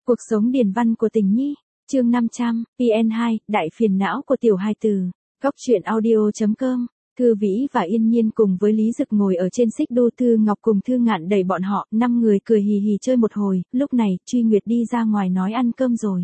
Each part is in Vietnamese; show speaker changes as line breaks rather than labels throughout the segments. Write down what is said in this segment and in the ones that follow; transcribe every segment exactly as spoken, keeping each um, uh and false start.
Cuộc sống điển văn của Tình Nhi, chương năm trăm, P N hai, Đại phiền não của tiểu hài tử. Góc truyện audio chấm com. Thư Vĩ và Yên Nhiên cùng với Lý Dực ngồi ở trên xích đu, Thư Ngọc cùng Thư Ngạn đẩy bọn họ, năm người cười hì hì chơi một hồi, lúc này, Truy Nguyệt đi ra ngoài nói ăn cơm rồi.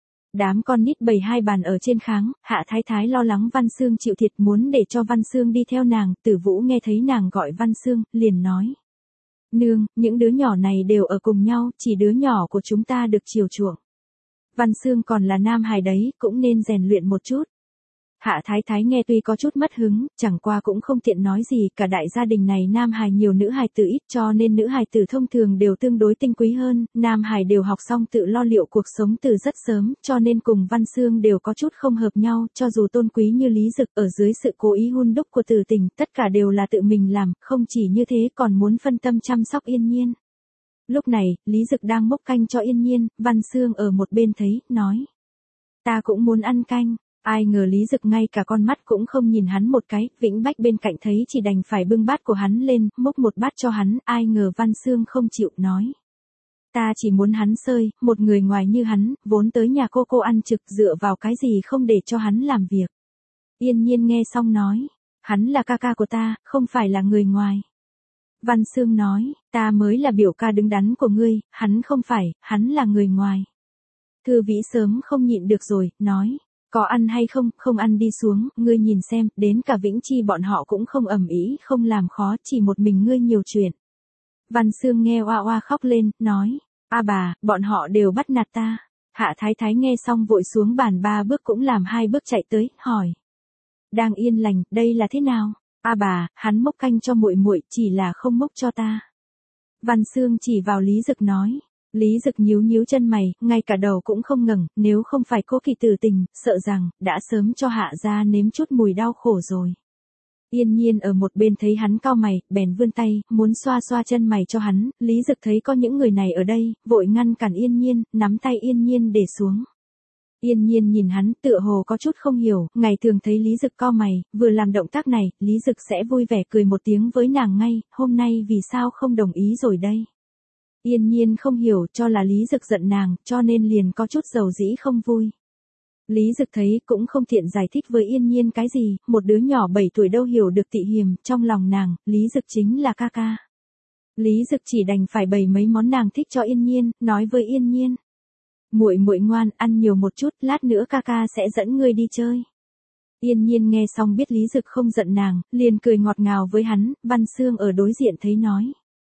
Đám con nít bày hai bàn ở trên kháng, Hạ Thái Thái lo lắng Văn Xương chịu thiệt muốn để cho Văn Xương đi theo nàng, Tử Vũ nghe thấy nàng gọi Văn Xương, liền nói. Nương, những đứa nhỏ này đều ở cùng nhau, chỉ đứa nhỏ của chúng ta được chiều chuộng. Văn Xương còn là nam hài đấy, cũng nên rèn luyện một chút. Hạ Thái Thái nghe tuy có chút mất hứng, chẳng qua cũng không tiện nói gì, cả đại gia đình này nam hài nhiều nữ hài tử ít, cho nên nữ hài tử thông thường đều tương đối tinh quý hơn, nam hài đều học xong tự lo liệu cuộc sống từ rất sớm, cho nên cùng Văn Xương đều có chút không hợp nhau, cho dù tôn quý như Lý Dực ở dưới sự cố ý hun đúc của Từ Tình, tất cả đều là tự mình làm, không chỉ như thế còn muốn phân tâm chăm sóc Yên Nhiên. Lúc này, Lý Dực đang mốc canh cho Yên Nhiên, Văn Xương ở một bên thấy, nói. Ta cũng muốn ăn canh. Ai ngờ Lý Dực ngay cả con mắt cũng không nhìn hắn một cái, Vĩnh Bách bên cạnh thấy chỉ đành phải bưng bát của hắn lên, múc một bát cho hắn, ai ngờ Văn Xương không chịu, nói. Ta chỉ muốn hắn sơi, một người ngoài như hắn, vốn tới nhà cô cô ăn trực, dựa vào cái gì không để cho hắn làm việc. Yên Nhiên nghe xong nói, hắn là ca ca của ta, không phải là người ngoài. Văn Xương nói, ta mới là biểu ca đứng đắn của ngươi, hắn không phải, hắn là người ngoài. Thư Vĩ sớm không nhịn được rồi, nói. Có ăn hay không, không ăn đi xuống, ngươi nhìn xem, đến cả Vĩnh Chi bọn họ cũng không ầm ĩ, không làm khó, chỉ một mình ngươi nhiều chuyện. Văn Xương nghe oa oa khóc lên, nói, a bà, bọn họ đều bắt nạt ta. Hạ Thái Thái nghe xong vội xuống bàn ba bước cũng làm hai bước chạy tới, hỏi. Đang yên lành, đây là thế nào? A bà, hắn mốc canh cho muội muội, chỉ là không mốc cho ta. Văn Xương chỉ vào Lý Dực nói. Lý Dực nhíu nhíu chân mày, ngay cả đầu cũng không ngẩng, nếu không phải Cố Kỳ Tử tình, sợ rằng, đã sớm cho Hạ gia nếm chút mùi đau khổ rồi. Yên Nhiên ở một bên thấy hắn cau mày, bèn vươn tay, muốn xoa xoa chân mày cho hắn, Lý Dực thấy có những người này ở đây, vội ngăn cản Yên Nhiên, nắm tay Yên Nhiên để xuống. Yên Nhiên nhìn hắn, tựa hồ có chút không hiểu, ngày thường thấy Lý Dực cau mày, vừa làm động tác này, Lý Dực sẽ vui vẻ cười một tiếng với nàng ngay, hôm nay vì sao không đồng ý rồi đây. Yên Nhiên không hiểu, cho là Lý Dực giận nàng, cho nên liền có chút dầu dĩ không vui. Lý Dực thấy cũng không tiện giải thích với Yên Nhiên cái gì, một đứa nhỏ bảy tuổi đâu hiểu được tị hiềm, trong lòng nàng, Lý Dực chính là ca ca. Lý Dực chỉ đành phải bày mấy món nàng thích cho Yên Nhiên, nói với Yên Nhiên. Muội muội ngoan, ăn nhiều một chút, lát nữa ca ca sẽ dẫn ngươi đi chơi. Yên Nhiên nghe xong biết Lý Dực không giận nàng, liền cười ngọt ngào với hắn, Văn Xương ở đối diện thấy nói.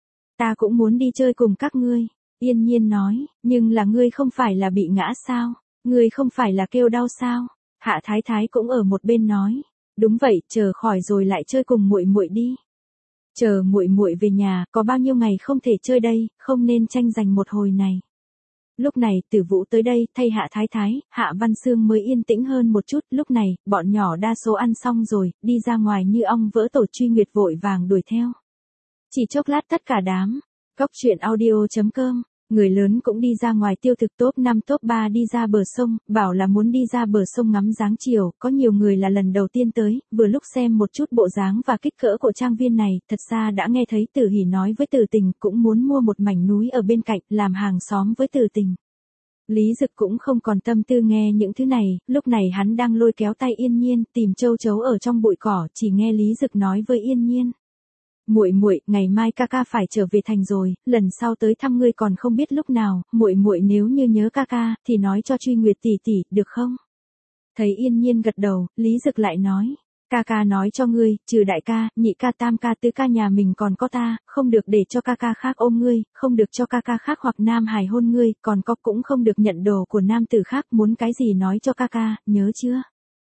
Ta cũng muốn đi chơi cùng các ngươi. Yên Nhiên nói, nhưng là ngươi không phải là bị ngã sao? Ngươi không phải là kêu đau sao? Hạ Thái Thái cũng ở một bên nói, đúng vậy, chờ khỏi rồi lại chơi cùng muội muội đi. Chờ muội muội về nhà, có bao nhiêu ngày không thể chơi đây, không nên tranh giành một hồi này. Lúc này, Tử Vũ tới đây, thay Hạ Thái Thái, Hạ Văn Xương mới yên tĩnh hơn một chút, lúc này, bọn nhỏ đa số ăn xong rồi, đi ra ngoài như ong vỡ tổ, Truy Nguyệt vội vàng đuổi theo. Chỉ chốc lát tất cả đám. Góc truyện audio chấm com. Người lớn cũng đi ra ngoài tiêu thực, top năm top ba đi ra bờ sông, bảo là muốn đi ra bờ sông ngắm dáng chiều, có nhiều người là lần đầu tiên tới, vừa lúc xem một chút bộ dáng và kích cỡ của trang viên này, thật ra đã nghe thấy Tử Hỉ nói với Từ Tình cũng muốn mua một mảnh núi ở bên cạnh, làm hàng xóm với Từ Tình. Lý Dực cũng không còn tâm tư nghe những thứ này, lúc này hắn đang lôi kéo tay Yên Nhiên, tìm châu chấu ở trong bụi cỏ, chỉ nghe Lý Dực nói với Yên Nhiên. Muội muội, ngày mai ca ca phải trở về thành rồi, lần sau tới thăm ngươi còn không biết lúc nào, muội muội nếu như nhớ ca ca, thì nói cho Truy Nguyệt tỷ tỷ, được không? Thấy Yên Nhiên gật đầu, Lý Dực lại nói, ca ca nói cho ngươi, trừ đại ca, nhị ca, tam ca, tứ ca nhà mình còn có ta, không được để cho ca ca khác ôm ngươi, không được cho ca ca khác hoặc nam hài hôn ngươi, còn có cũng không được nhận đồ của nam tử khác, muốn cái gì nói cho ca ca, nhớ chưa?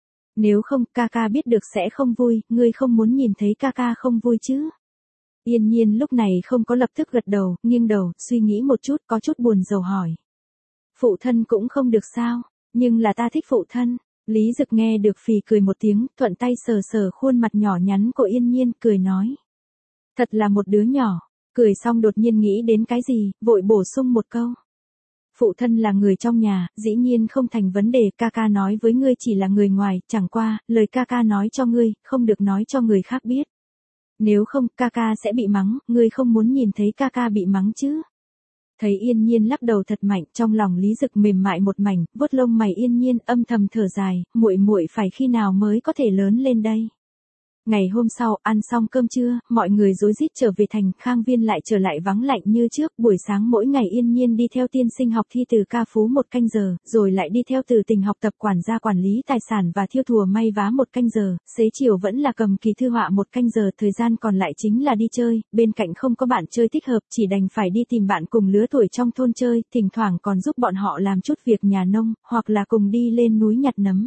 Nếu không, ca ca biết được sẽ không vui, ngươi không muốn nhìn thấy ca ca không vui chứ? Yên Nhiên lúc này không có lập tức gật đầu, nghiêng đầu, suy nghĩ một chút, có chút buồn rầu hỏi. Phụ thân cũng không được sao, nhưng là ta thích phụ thân. Lý Dực nghe được phì cười một tiếng, thuận tay sờ sờ khuôn mặt nhỏ nhắn của Yên Nhiên, cười nói. Thật là một đứa nhỏ, cười xong đột nhiên nghĩ đến cái gì, vội bổ sung một câu. Phụ thân là người trong nhà, dĩ nhiên không thành vấn đề, ca ca nói với ngươi chỉ là người ngoài, chẳng qua, lời ca ca nói cho ngươi, không được nói cho người khác biết. Nếu không, ca ca sẽ bị mắng, ngươi không muốn nhìn thấy ca ca bị mắng chứ. Thấy Yên Nhiên lắc đầu thật mạnh, trong lòng Lý Dực mềm mại một mảnh, vuốt lông mày Yên Nhiên, âm thầm thở dài, muội muội phải khi nào mới có thể lớn lên đây. Ngày hôm sau, ăn xong cơm trưa, mọi người rối rít trở về thành, Khang Viên lại trở lại vắng lạnh như trước, buổi sáng mỗi ngày Yên Nhiên đi theo tiên sinh học thi từ ca phú một canh giờ, rồi lại đi theo Từ Tình học tập quản gia quản lý tài sản và thiêu thùa may vá một canh giờ, xế chiều vẫn là cầm kỳ thư họa một canh giờ, thời gian còn lại chính là đi chơi, bên cạnh không có bạn chơi thích hợp, chỉ đành phải đi tìm bạn cùng lứa tuổi trong thôn chơi, thỉnh thoảng còn giúp bọn họ làm chút việc nhà nông, hoặc là cùng đi lên núi nhặt nấm.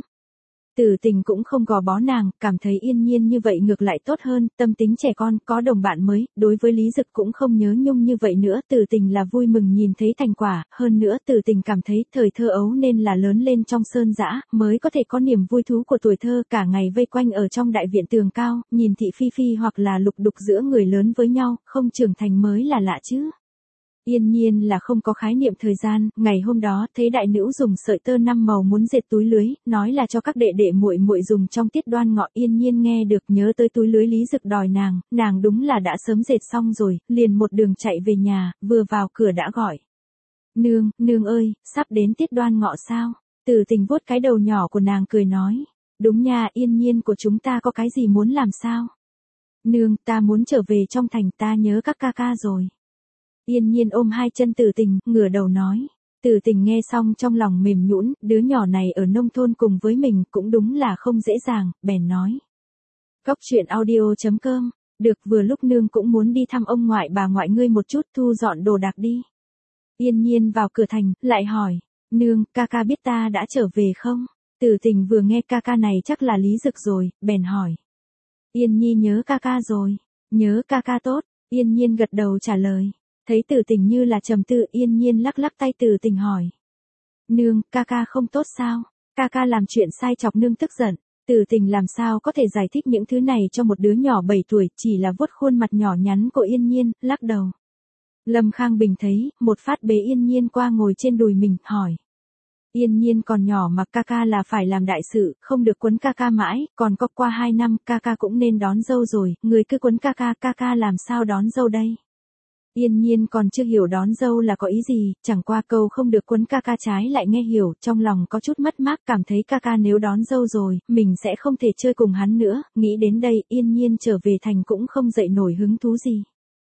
Từ Tình cũng không gò bó nàng, cảm thấy Yên Nhiên như vậy ngược lại tốt hơn, tâm tính trẻ con, có đồng bạn mới, đối với Lý Dực cũng không nhớ nhung như vậy nữa, Từ Tình là vui mừng nhìn thấy thành quả, hơn nữa Từ Tình cảm thấy thời thơ ấu nên là lớn lên trong sơn dã, mới có thể có niềm vui thú của tuổi thơ, cả ngày vây quanh ở trong đại viện tường cao, nhìn thị phi phi hoặc là lục đục giữa người lớn với nhau, không trưởng thành mới là lạ chứ. Yên Nhiên là không có khái niệm thời gian, ngày hôm đó thấy đại nữ dùng sợi tơ năm màu muốn dệt túi lưới, nói là cho các đệ đệ muội muội dùng trong tiết Đoan Ngọ. Yên Nhiên nghe được nhớ tới túi lưới Lý Dực đòi nàng, nàng đúng là đã sớm dệt xong rồi, liền một đường chạy về nhà, vừa vào cửa đã gọi. Nương, nương ơi, sắp đến tiết Đoan Ngọ sao? Từ Tình vuốt cái đầu nhỏ của nàng cười nói. Đúng nha, Yên Nhiên của chúng ta có cái gì muốn làm sao? Nương, ta muốn trở về trong thành, ta nhớ các ca ca rồi. Yên Nhiên ôm hai chân Từ Tình, ngửa đầu nói. Từ Tình nghe xong trong lòng mềm nhũn, đứa nhỏ này ở nông thôn cùng với mình cũng đúng là không dễ dàng, bèn nói. Cóc truyện audio chấm com, được, vừa lúc nương cũng muốn đi thăm ông ngoại bà ngoại ngươi một chút, thu dọn đồ đạc đi. Yên Nhiên vào cửa thành, lại hỏi, nương, ca ca biết ta đã trở về không? Từ Tình vừa nghe ca ca này chắc là Lý Dực rồi, bèn hỏi. Yên Nhi nhớ ca ca rồi, nhớ ca ca tốt, Yên Nhiên gật đầu trả lời. Thấy Từ Tình như là trầm tư, Yên Nhiên lắc lắc tay Từ Tình hỏi. Nương, ca ca không tốt sao? Ca ca làm chuyện sai chọc nương tức giận. Từ Tình làm sao có thể giải thích những thứ này cho một đứa nhỏ bảy tuổi, chỉ là vuốt khuôn mặt nhỏ nhắn của Yên Nhiên, lắc đầu. Lâm Khang Bình thấy, một phát bế Yên Nhiên qua ngồi trên đùi mình, hỏi. Yên Nhiên còn nhỏ mà ca ca là phải làm đại sự, không được quấn ca ca mãi, còn có qua hai năm, ca ca cũng nên đón dâu rồi, người cứ quấn ca ca, ca ca làm sao đón dâu đây? Yên Nhiên còn chưa hiểu đón dâu là có ý gì, chẳng qua câu không được quấn ca ca trái lại nghe hiểu, trong lòng có chút mất mát, cảm thấy ca ca nếu đón dâu rồi, mình sẽ không thể chơi cùng hắn nữa, nghĩ đến đây, Yên Nhiên trở về thành cũng không dậy nổi hứng thú gì.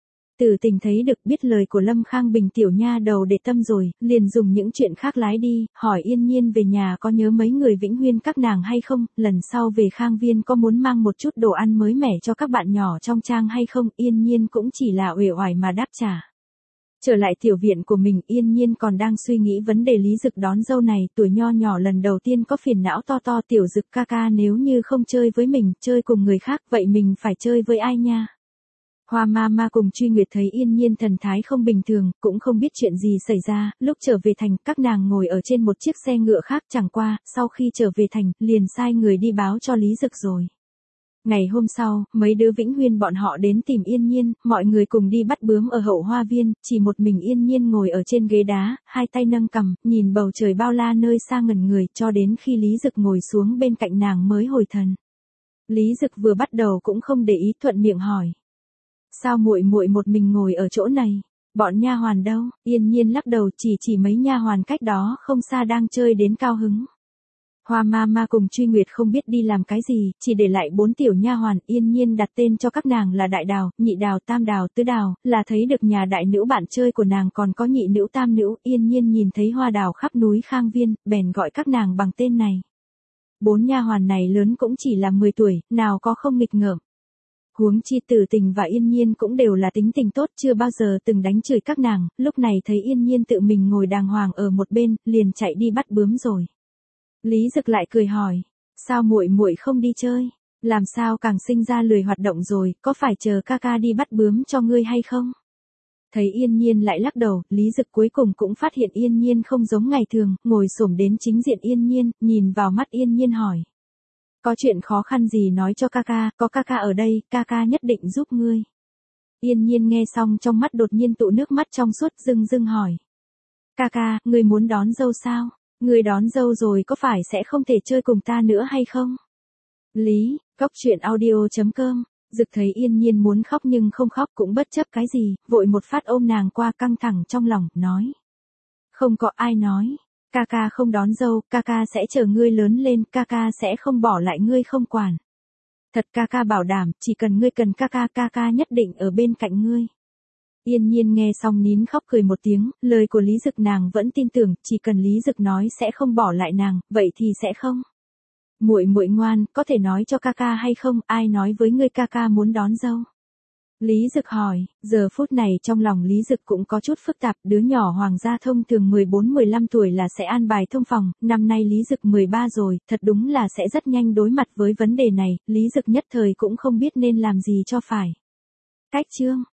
Từ Tình thấy được biết lời của Lâm Khang Bình tiểu nha đầu để tâm rồi, liền dùng những chuyện khác lái đi, hỏi Yên Nhiên về nhà có nhớ mấy người Vĩnh Huyên các nàng hay không, lần sau về Khang Viên có muốn mang một chút đồ ăn mới mẻ cho các bạn nhỏ trong trang hay không, Yên Nhiên cũng chỉ là uể oải mà đáp trả. Trở lại tiểu viện của mình, Yên Nhiên còn đang suy nghĩ vấn đề Lý Dực đón dâu này, tuổi nho nhỏ lần đầu tiên có phiền não to to, tiểu Dực ca ca nếu như không chơi với mình, chơi cùng người khác, vậy mình phải chơi với ai nha? Hoa ma ma cùng Truy Nguyệt thấy Yên Nhiên thần thái không bình thường, cũng không biết chuyện gì xảy ra, lúc trở về thành, các nàng ngồi ở trên một chiếc xe ngựa khác, chẳng qua, sau khi trở về thành, liền sai người đi báo cho Lý Dực rồi. Ngày hôm sau, mấy đứa Vĩnh Huyên bọn họ đến tìm Yên Nhiên, mọi người cùng đi bắt bướm ở hậu hoa viên, chỉ một mình Yên Nhiên ngồi ở trên ghế đá, hai tay nâng cằm, nhìn bầu trời bao la nơi xa ngẩn người, cho đến khi Lý Dực ngồi xuống bên cạnh nàng mới hồi thần. Lý Dực vừa bắt đầu cũng không để ý, thuận miệng hỏi. Sao muội muội một mình ngồi ở chỗ này? Bọn nha hoàn đâu? Yên Nhiên lắc đầu, chỉ chỉ mấy nha hoàn cách đó không xa đang chơi đến cao hứng. Hoa ma ma cùng Truy Nguyệt không biết đi làm cái gì, chỉ để lại bốn tiểu nha hoàn. Yên Nhiên đặt tên cho các nàng là Đại Đào, Nhị Đào, Tam Đào, Tứ Đào, là thấy được nhà đại nữ bạn chơi của nàng còn có nhị nữ tam nữ. Yên Nhiên nhìn thấy hoa đào khắp núi Khang Viên, bèn gọi các nàng bằng tên này. Bốn nha hoàn này lớn cũng chỉ là mười tuổi, nào có không nghịch ngợm. Huống chi Từ Tình và Yên Nhiên cũng đều là tính tình tốt, chưa bao giờ từng đánh chửi các nàng, lúc này thấy Yên Nhiên tự mình ngồi đàng hoàng ở một bên, liền chạy đi bắt bướm rồi. Lý Dực lại cười hỏi, sao muội muội không đi chơi, làm sao càng sinh ra lười hoạt động rồi, có phải chờ ca ca đi bắt bướm cho ngươi hay không? Thấy Yên Nhiên lại lắc đầu, Lý Dực cuối cùng cũng phát hiện Yên Nhiên không giống ngày thường, ngồi xổm đến chính diện Yên Nhiên, nhìn vào mắt Yên Nhiên hỏi. Có chuyện khó khăn gì nói cho ca ca, có ca ca ở đây, ca ca nhất định giúp ngươi. Yên Nhiên nghe xong trong mắt đột nhiên tụ nước mắt trong suốt, rưng rưng hỏi. Ca ca, ngươi muốn đón dâu sao? Ngươi đón dâu rồi có phải sẽ không thể chơi cùng ta nữa hay không? Lý, cóc truyện audio chấm com Dực thấy Yên Nhiên muốn khóc nhưng không khóc cũng bất chấp cái gì, vội một phát ôm nàng qua căng thẳng trong lòng, nói. Không có ai nói, ca ca không đón dâu, ca ca sẽ chờ ngươi lớn lên, ca ca sẽ không bỏ lại ngươi không quản. Thật ca ca bảo đảm, chỉ cần ngươi cần ca ca, ca ca nhất định ở bên cạnh ngươi. Yên Nhiên nghe xong nín khóc cười một tiếng, lời của Lý Dực nàng vẫn tin tưởng, chỉ cần Lý Dực nói sẽ không bỏ lại nàng, vậy thì sẽ không. Muội muội ngoan, có thể nói cho ca ca hay không, ai nói với ngươi ca ca muốn đón dâu? Lý Dực hỏi, giờ phút này trong lòng Lý Dực cũng có chút phức tạp, đứa nhỏ hoàng gia thông thường mười bốn mười lăm tuổi là sẽ an bài thông phòng, năm nay Lý Dực mười ba rồi, thật đúng là sẽ rất nhanh đối mặt với vấn đề này, Lý Dực nhất thời cũng không biết nên làm gì cho phải. Cách chương